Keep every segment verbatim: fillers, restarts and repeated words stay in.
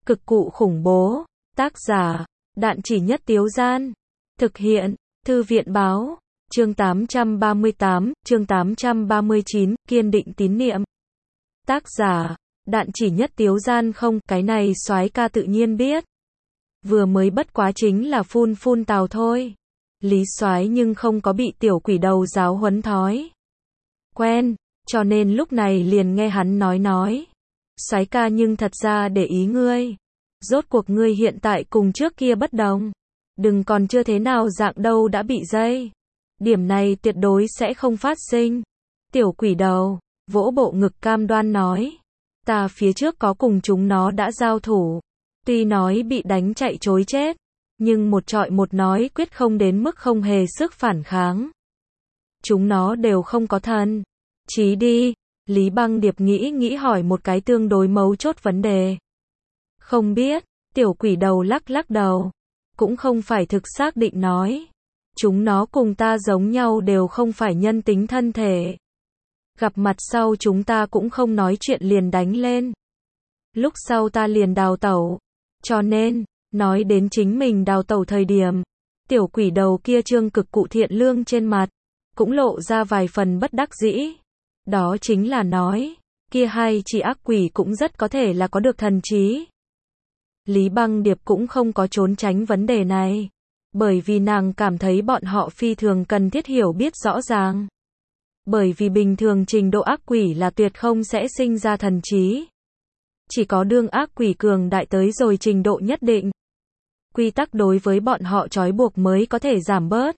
Cực cụ khủng bố. Tác giả, Đạn Chỉ Nhất Tiếu Gian. Thực hiện, Thư viện Báo. Chương tám trăm ba mươi tám, chương tám trăm ba mươi chín, kiên định tín niệm. Tác giả, Đạn Chỉ Nhất Tiếu Gian. Không, cái này soái ca tự nhiên biết. Vừa mới bất quá chính là phun phun tào thôi. Lý soái nhưng không có bị tiểu quỷ đầu giáo huấn thói quen, cho nên lúc này liền nghe hắn nói nói. Soái ca nhưng thật ra để ý ngươi. Rốt cuộc ngươi hiện tại cùng trước kia bất đồng. Đừng còn chưa thế nào dạng đâu đã bị dây. Điểm này tuyệt đối sẽ không phát sinh. Tiểu quỷ đầu, vỗ bộ ngực cam đoan nói. Ta phía trước có cùng chúng nó đã giao thủ. Tuy nói bị đánh chạy trối chết, nhưng một trọi một nói quyết không đến mức không hề sức phản kháng. Chúng nó đều không có thần trí đi. Lý Băng Điệp nghĩ nghĩ hỏi một cái tương đối mấu chốt vấn đề. Không biết, tiểu quỷ đầu lắc lắc đầu. Cũng không phải thực xác định nói. Chúng nó cùng ta giống nhau đều không phải nhân tính thân thể. Gặp mặt sau chúng ta cũng không nói chuyện liền đánh lên. Lúc sau ta liền đào tẩu. Cho nên, nói đến chính mình đào tẩu thời điểm, tiểu quỷ đầu kia trương cực cụ thiện lương trên mặt, cũng lộ ra vài phần bất đắc dĩ. Đó chính là nói, kia hai chỉ ác quỷ cũng rất có thể là có được thần trí. Lý Băng Điệp cũng không có trốn tránh vấn đề này, bởi vì nàng cảm thấy bọn họ phi thường cần thiết hiểu biết rõ ràng. Bởi vì bình thường trình độ ác quỷ là tuyệt không sẽ sinh ra thần trí. Chỉ có đương ác quỷ cường đại tới rồi trình độ nhất định, quy tắc đối với bọn họ trói buộc mới có thể giảm bớt,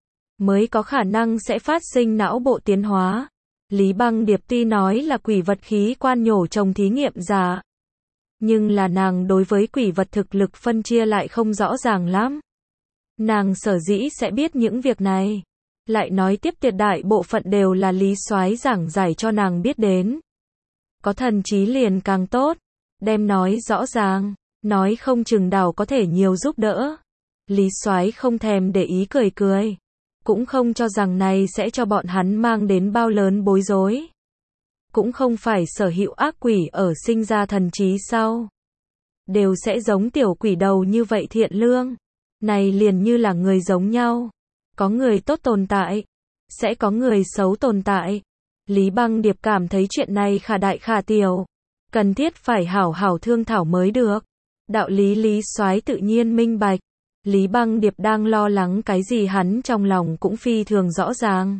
mới có khả năng sẽ phát sinh não bộ tiến hóa. Lý Băng Điệp tuy nói là quỷ vật khí quan nhổ trồng thí nghiệm giả, nhưng là nàng đối với quỷ vật thực lực phân chia lại không rõ ràng lắm. Nàng sở dĩ sẽ biết những việc này, lại nói tiếp tuyệt đại bộ phận đều là Lý soái giảng giải cho nàng biết đến. Có thần trí liền càng tốt, đem nói rõ ràng, nói không chừng đảo có thể nhiều giúp đỡ. Lý soái không thèm để ý cười cười, cũng không cho rằng này sẽ cho bọn hắn mang đến bao lớn bối rối. Cũng không phải sở hữu ác quỷ ở sinh ra thần trí sau đều sẽ giống tiểu quỷ đầu như vậy thiện lương. Này liền như là người giống nhau, có người tốt tồn tại, sẽ có người xấu tồn tại. Lý Băng Điệp cảm thấy chuyện này khả đại khả tiểu, cần thiết phải hảo hảo thương thảo mới được. Đạo lý Lý soái tự nhiên minh bạch. Lý Băng Điệp đang lo lắng cái gì hắn trong lòng cũng phi thường rõ ràng.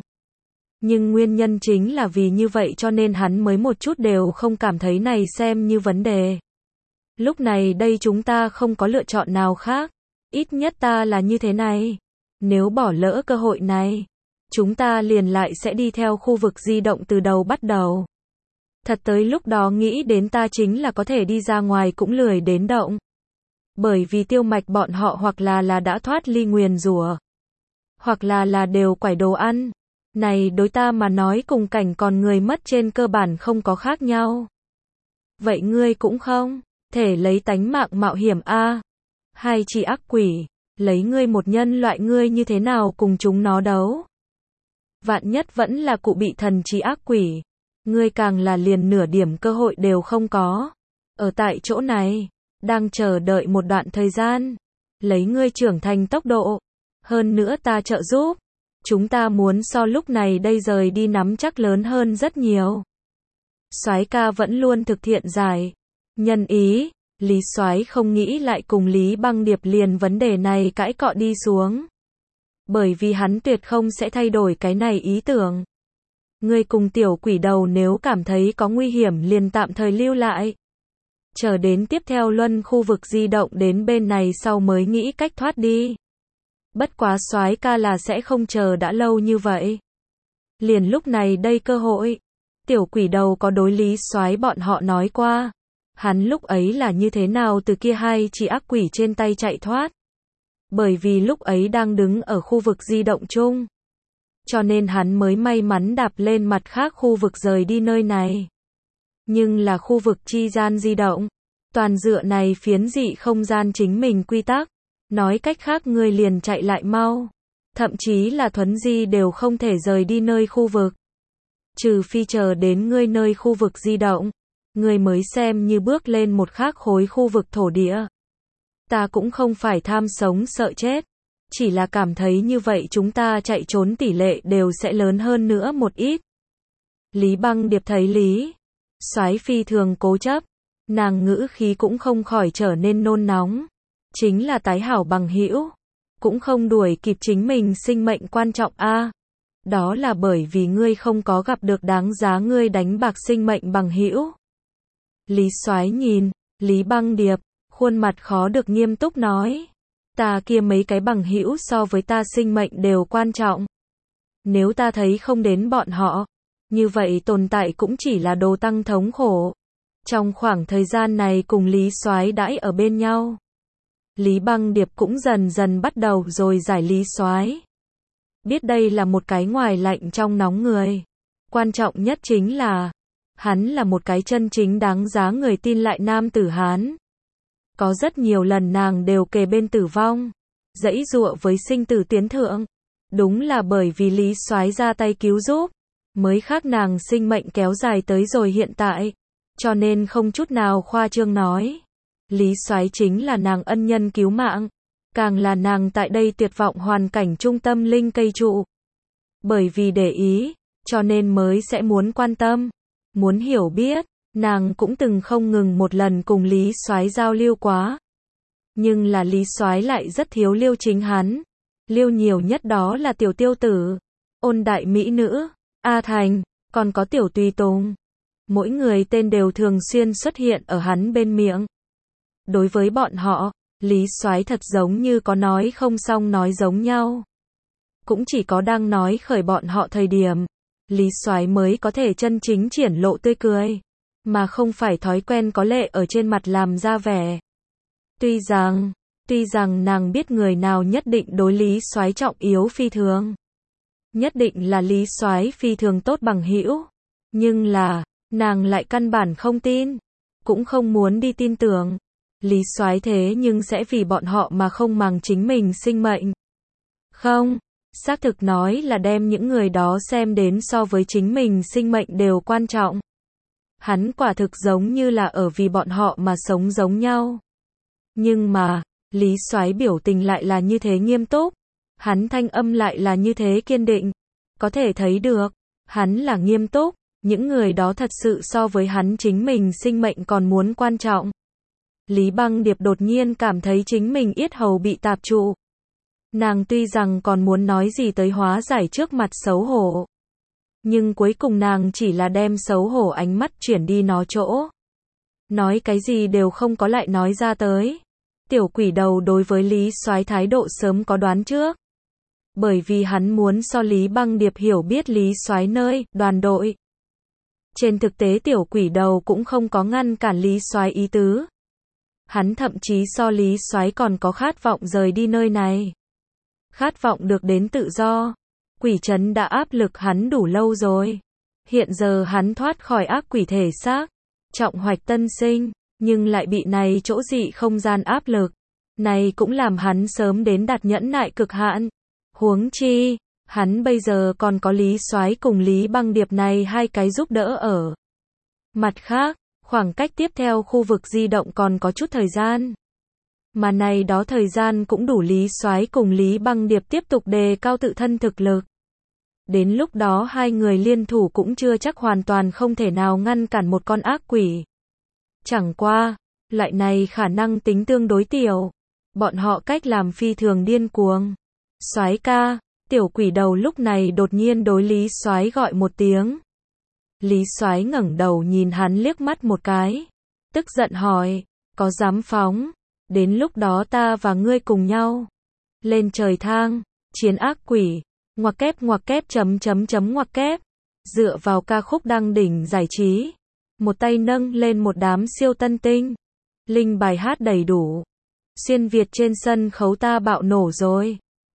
Nhưng nguyên nhân chính là vì như vậy cho nên hắn mới một chút đều không cảm thấy này xem như vấn đề. Lúc này đây chúng ta không có lựa chọn nào khác. Ít nhất ta là như thế này. Nếu bỏ lỡ cơ hội này, chúng ta liền lại sẽ đi theo khu vực di động từ đầu bắt đầu. Thật tới lúc đó nghĩ đến ta chính là có thể đi ra ngoài cũng lười đến động. Bởi vì tiêu mạch bọn họ hoặc là là đã thoát ly nguyền rủa, hoặc là là đều quải đồ ăn. Này đối ta mà nói cùng cảnh còn người mất trên cơ bản không có khác nhau. Vậy ngươi cũng không thể lấy tánh mạng mạo hiểm a. Hai chỉ ác quỷ, lấy ngươi một nhân loại ngươi như thế nào cùng chúng nó đấu? Vạn nhất vẫn là cụ bị thần trí ác quỷ, ngươi càng là liền nửa điểm cơ hội đều không có. Ở tại chỗ này, đang chờ đợi một đoạn thời gian, lấy ngươi trưởng thành tốc độ, hơn nữa ta trợ giúp, chúng ta muốn so lúc này đây rời đi nắm chắc lớn hơn rất nhiều. Soái ca vẫn luôn thực thiện giải nhân ý. Lý soái không nghĩ lại cùng Lý Băng Điệp liền vấn đề này cãi cọ đi xuống, bởi vì hắn tuyệt không sẽ thay đổi cái này ý tưởng. Ngươi cùng tiểu quỷ đầu nếu cảm thấy có nguy hiểm liền tạm thời lưu lại, chờ đến tiếp theo luân khu vực di động đến bên này sau mới nghĩ cách thoát đi. Bất quá soái ca là sẽ không chờ đã lâu như vậy. Liền lúc này đây cơ hội, tiểu quỷ đầu có đối Lý soái bọn họ nói qua, hắn lúc ấy là như thế nào từ kia hai chỉ ác quỷ trên tay chạy thoát. Bởi vì lúc ấy đang đứng ở khu vực di động chung, cho nên hắn mới may mắn đạp lên mặt khác khu vực rời đi nơi này. Nhưng là khu vực chi gian di động, toàn dựa này phiến dị không gian chính mình quy tắc. Nói cách khác ngươi liền chạy lại mau, thậm chí là thuấn di đều không thể rời đi nơi khu vực. Trừ phi chờ đến ngươi nơi khu vực di động, Ngươi mới xem như bước lên một khác khối khu vực thổ địa. Ta cũng không phải tham sống sợ chết, chỉ là cảm thấy như vậy chúng ta chạy trốn tỷ lệ đều sẽ lớn hơn nữa một ít. Lý Băng Điệp thấy Lý Soái phi thường cố chấp, nàng ngữ khí cũng không khỏi trở nên nôn nóng. Chính là tái hảo bằng hữu, cũng không đuổi kịp chính mình sinh mệnh quan trọng a. À, đó là bởi vì ngươi không có gặp được đáng giá ngươi đánh bạc sinh mệnh bằng hữu. Lý Soái nhìn Lý Băng Điệp, khuôn mặt khó được nghiêm túc nói, ta kia mấy cái bằng hữu so với ta sinh mệnh đều quan trọng. Nếu ta thấy không đến bọn họ, như vậy tồn tại cũng chỉ là đồ tăng thống khổ. Trong khoảng thời gian này cùng Lý Soái đãi ở bên nhau, Lý Băng Điệp cũng dần dần bắt đầu rồi giải Lý Soái. Biết đây là một cái ngoài lạnh trong nóng người. Quan trọng nhất chính là, hắn là một cái chân chính đáng giá người tin lại nam tử Hán. Có rất nhiều lần nàng đều kề bên tử vong, giãy giụa với sinh tử tiến thượng. Đúng là bởi vì Lý Soái ra tay cứu giúp, mới khác nàng sinh mệnh kéo dài tới rồi hiện tại. Cho nên không chút nào khoa trương nói, Lý Soái chính là nàng ân nhân cứu mạng, càng là nàng tại đây tuyệt vọng hoàn cảnh trung tâm linh cây trụ. Bởi vì để ý, cho nên mới sẽ muốn quan tâm, muốn hiểu biết, nàng cũng từng không ngừng một lần cùng Lý Soái giao lưu quá. Nhưng là Lý Soái lại rất thiếu liêu chính hắn, liêu nhiều nhất đó là tiểu tiêu tử, ôn đại mỹ nữ, A Thành, còn có tiểu tùy tùng. Mỗi người tên đều thường xuyên xuất hiện ở hắn bên miệng. Đối với bọn họ, Lý Soái thật giống như có nói không xong nói giống nhau. Cũng chỉ có đang nói khởi bọn họ thời điểm, Lý Soái mới có thể chân chính triển lộ tươi cười, mà không phải thói quen có lệ ở trên mặt làm ra vẻ. Tuy rằng, tuy rằng nàng biết người nào nhất định đối Lý Soái trọng yếu phi thường, nhất định là Lý Soái phi thường tốt bằng hữu, nhưng là, nàng lại căn bản không tin, cũng không muốn đi tin tưởng. Lý Soái thế nhưng sẽ vì bọn họ mà không màng chính mình sinh mệnh. Không, xác thực nói là đem những người đó xem đến so với chính mình sinh mệnh đều quan trọng. Hắn quả thực giống như là ở vì bọn họ mà sống giống nhau. Nhưng mà, Lý Soái biểu tình lại là như thế nghiêm túc, hắn thanh âm lại là như thế kiên định. Có thể thấy được, hắn là nghiêm túc, những người đó thật sự so với hắn chính mình sinh mệnh còn muốn quan trọng. Lý Băng Điệp đột nhiên cảm thấy chính mình yết hầu bị tạp trụ. Nàng tuy rằng còn muốn nói gì tới hóa giải trước mặt xấu hổ, nhưng cuối cùng nàng chỉ là đem xấu hổ ánh mắt chuyển đi nó chỗ. Nói cái gì đều không có lại nói ra tới. Tiểu quỷ đầu đối với Lý Soái thái độ sớm có đoán trước. Bởi vì hắn muốn so Lý Băng Điệp hiểu biết Lý Soái nơi, đoàn đội. Trên thực tế tiểu quỷ đầu cũng không có ngăn cản Lý Soái ý tứ. Hắn thậm chí so Lý Soái còn có khát vọng rời đi nơi này. Khát vọng được đến tự do. Quỷ trấn đã áp lực hắn đủ lâu rồi. Hiện giờ hắn thoát khỏi ác quỷ thể xác, trọng hoạch tân sinh, nhưng lại bị này chỗ dị không gian áp lực. Này cũng làm hắn sớm đến đạt nhẫn nại cực hạn. Huống chi, hắn bây giờ còn có Lý Soái cùng Lý Băng Điệp này hai cái giúp đỡ ở. Mặt khác, khoảng cách tiếp theo khu vực di động còn có chút thời gian. Mà này đó thời gian cũng đủ Lý Soái cùng Lý Băng Điệp tiếp tục đề cao tự thân thực lực. Đến lúc đó hai người liên thủ cũng chưa chắc hoàn toàn không thể nào ngăn cản một con ác quỷ. Chẳng qua, loại này khả năng tính tương đối tiểu. Bọn họ cách làm phi thường điên cuồng. Soái ca, tiểu quỷ đầu lúc này đột nhiên đối Lý Soái gọi một tiếng. Lý Soái ngẩng đầu nhìn hắn liếc mắt một cái, tức giận hỏi, có dám phóng, đến lúc đó ta và ngươi cùng nhau lên trời thang, chiến ác quỷ, ngoặc kép ngoặc kép chấm chấm chấm ngoặc kép, dựa vào ca khúc đăng đỉnh giải trí, một tay nâng lên một đám siêu tân tinh, linh bài hát đầy đủ, xuyên Việt trên sân khấu ta bạo nổ rồi.